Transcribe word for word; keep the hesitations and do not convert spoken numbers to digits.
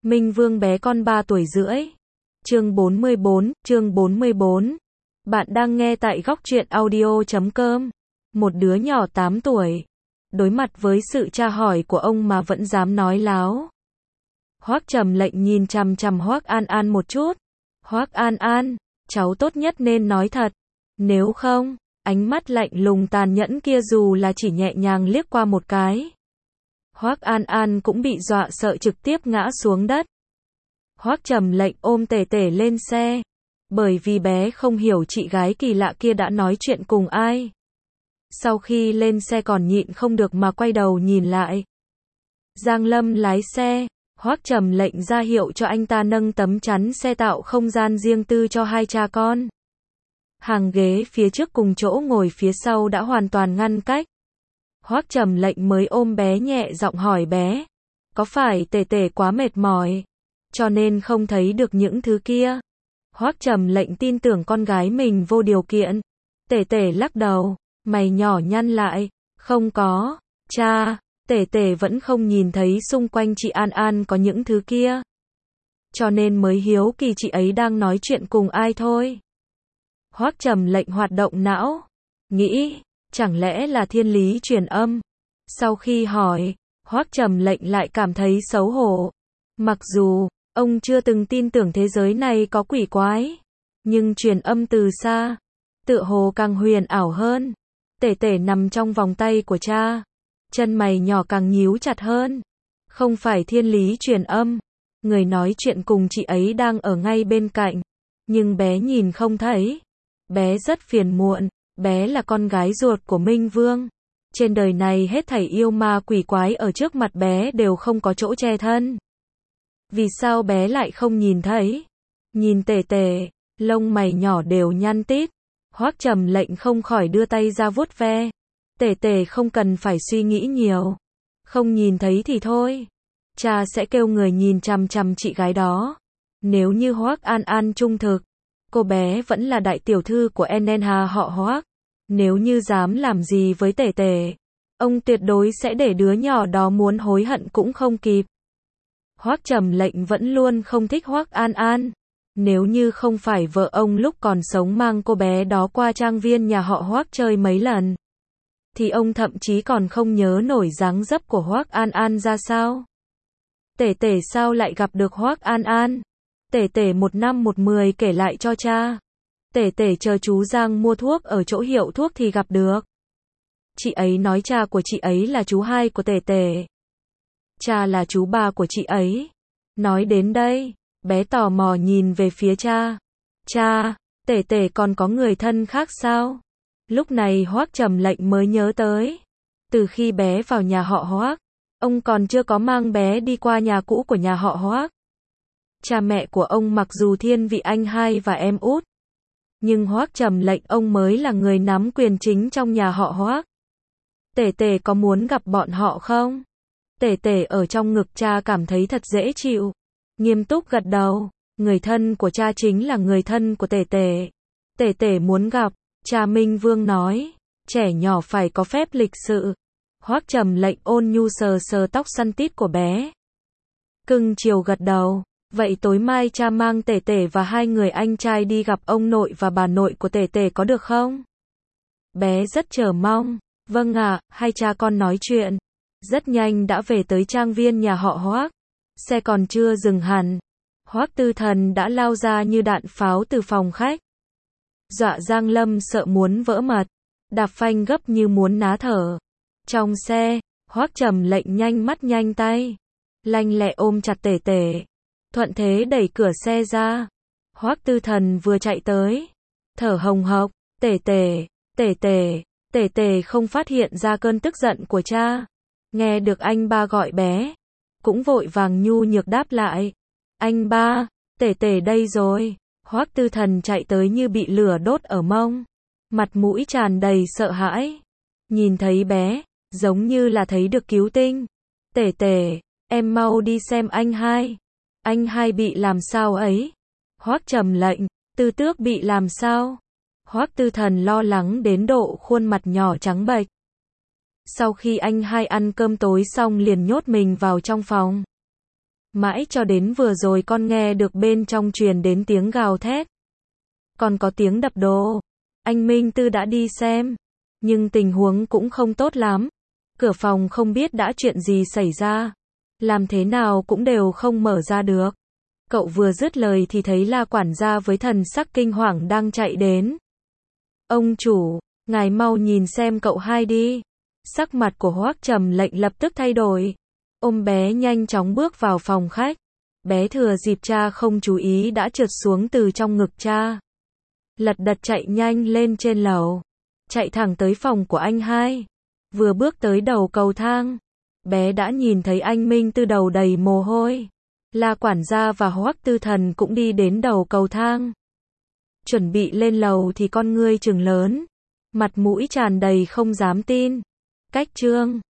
Minh Vương bé con ba tuổi rưỡi. Chương bốn mươi bốn, chương bốn mươi bốn. Bạn đang nghe tại góc truyện audio chấm com. Một đứa nhỏ tám tuổi, đối mặt với sự tra hỏi của ông mà vẫn dám nói láo. Hoắc Trầm Lệnh nhìn chằm chằm Hoắc An An một chút. Hoắc An An, cháu tốt nhất nên nói thật. Nếu không, ánh mắt lạnh lùng tàn nhẫn kia dù là chỉ nhẹ nhàng liếc qua một cái, Hoắc An An cũng bị dọa sợ trực tiếp ngã xuống đất. Hoắc Trầm Lệnh ôm Tể Tể lên xe, bởi vì bé không hiểu chị gái kỳ lạ kia đã nói chuyện cùng ai. Sau khi lên xe còn nhịn không được mà quay đầu nhìn lại. Giang Lâm lái xe, Hoắc Trầm Lệnh ra hiệu cho anh ta nâng tấm chắn xe tạo không gian riêng tư cho hai cha con. Hàng ghế phía trước cùng chỗ ngồi phía sau đã hoàn toàn ngăn cách. Hoắc Trầm Lệnh mới ôm bé nhẹ giọng hỏi bé, có phải Tể Tể quá mệt mỏi, cho nên không thấy được những thứ kia? Hoắc Trầm Lệnh tin tưởng con gái mình vô điều kiện. Tể Tể lắc đầu, mày nhỏ nhăn lại, không có, cha, Tể Tể vẫn không nhìn thấy xung quanh chị An An có những thứ kia. Cho nên mới hiếu kỳ chị ấy đang nói chuyện cùng ai thôi. Hoắc Trầm Lệnh hoạt động não, nghĩ, chẳng lẽ là thiên lý truyền âm? Sau khi hỏi, Hoắc Trầm Lệnh lại cảm thấy xấu hổ. Mặc dù, ông chưa từng tin tưởng thế giới này có quỷ quái, nhưng truyền âm từ xa, tựa hồ càng huyền ảo hơn. Tể Tể nằm trong vòng tay của cha, chân mày nhỏ càng nhíu chặt hơn. Không phải thiên lý truyền âm, người nói chuyện cùng chị ấy đang ở ngay bên cạnh, nhưng bé nhìn không thấy. Bé rất phiền muộn, bé là con gái ruột của Minh Vương. Trên đời này hết thảy yêu ma quỷ quái ở trước mặt bé đều không có chỗ che thân. Vì sao bé lại không nhìn thấy? Nhìn Tể Tể, lông mày nhỏ đều nhăn tít. Hoắc Trầm Lệnh không khỏi đưa tay ra vuốt ve. Tể Tể không cần phải suy nghĩ nhiều. Không nhìn thấy thì thôi. Cha sẽ kêu người nhìn chằm chằm chị gái đó. Nếu như Hoắc An An trung thực, cô bé vẫn là đại tiểu thư của en en Hà họ Hoắc. Nếu như dám làm gì với Tể Tể, ông tuyệt đối sẽ để đứa nhỏ đó muốn hối hận cũng không kịp. Hoắc Trầm Lệnh vẫn luôn không thích Hoắc An An. Nếu như không phải vợ ông lúc còn sống mang cô bé đó qua trang viên nhà họ Hoắc chơi mấy lần, thì ông thậm chí còn không nhớ nổi dáng dấp của Hoắc An An ra sao. Tể Tể sao lại gặp được Hoắc An An? Tể Tể một năm một mười kể lại cho cha. Tể Tể chờ chú Giang mua thuốc ở chỗ hiệu thuốc thì gặp được. Chị ấy nói cha của chị ấy là chú hai của Tể Tể. Cha là chú ba của chị ấy. Nói đến đây, bé tò mò nhìn về phía cha. Cha, Tể Tể còn có người thân khác sao? Lúc này Hoắc Trầm Lệnh mới nhớ tới. Từ khi bé vào nhà họ Hoắc, ông còn chưa có mang bé đi qua nhà cũ của nhà họ Hoắc. Cha mẹ của ông mặc dù thiên vị anh hai và em út, nhưng Hoắc Trầm Lệnh ông mới là người nắm quyền chính trong nhà họ Hoắc. Tể Tể có muốn gặp bọn họ không? Tể Tể ở trong ngực cha cảm thấy thật dễ chịu. Nghiêm túc gật đầu. Người thân của cha chính là người thân của Tể Tể. Tể Tể muốn gặp. Cha Minh Vương nói, trẻ nhỏ phải có phép lịch sự. Hoắc Trầm Lệnh ôn nhu sờ sờ tóc săn tít của bé. Cưng chiều gật đầu. Vậy tối mai cha mang Tể Tể và hai người anh trai đi gặp ông nội và bà nội của Tể Tể có được không? Bé rất chờ mong. Vâng ạ, hai cha con nói chuyện. Rất nhanh đã về tới trang viên nhà họ Hoắc. Xe còn chưa dừng hẳn, Hoắc Tư Thần đã lao ra như đạn pháo từ phòng khách. Dọa Giang Lâm sợ muốn vỡ mật, đạp phanh gấp như muốn ná thở. Trong xe, Hoắc Trầm Lệnh nhanh mắt nhanh tay, lanh lẹ ôm chặt Tể Tể, thuận thế đẩy cửa xe ra. Hoắc Tư Thần vừa chạy tới, thở hồng hộc, Tể Tể, Tể Tể, Tể Tể không phát hiện ra cơn tức giận của cha. Nghe được anh ba gọi bé, cũng vội vàng nhu nhược đáp lại. Anh ba, Tể Tể đây rồi. Hoắc Tư Thần chạy tới như bị lửa đốt ở mông, mặt mũi tràn đầy sợ hãi. Nhìn thấy bé, giống như là thấy được cứu tinh. Tể Tể, em mau đi xem anh hai. Anh hai bị làm sao ấy? Hoắc Trầm Lệnh, Tư Tước bị làm sao? Hoắc Tư Thần lo lắng đến độ khuôn mặt nhỏ trắng bệch. Sau khi anh hai ăn cơm tối xong liền nhốt mình vào trong phòng. Mãi cho đến vừa rồi con nghe được bên trong truyền đến tiếng gào thét. Còn có tiếng đập đồ. Anh Minh Tư đã đi xem. Nhưng tình huống cũng không tốt lắm. Cửa phòng không biết đã chuyện gì xảy ra. Làm thế nào cũng đều không mở ra được. Cậu vừa dứt lời thì thấy La quản gia với thần sắc kinh hoàng đang chạy đến. Ông chủ, ngài mau nhìn xem cậu hai đi. Sắc mặt của Hoắc Trầm Lệnh lập tức thay đổi. Ôm bé nhanh chóng bước vào phòng khách. Bé thừa dịp cha không chú ý đã trượt xuống từ trong ngực cha. Lật đật chạy nhanh lên trên lầu. Chạy thẳng tới phòng của anh hai. Vừa bước tới đầu cầu thang. Bé đã nhìn thấy anh Minh Tư đầu đầy mồ hôi. La quản gia và Hoắc Tư Thần cũng đi đến đầu cầu thang. Chuẩn bị lên lầu thì con ngươi trừng lớn. Mặt mũi tràn đầy không dám tin. Cách chương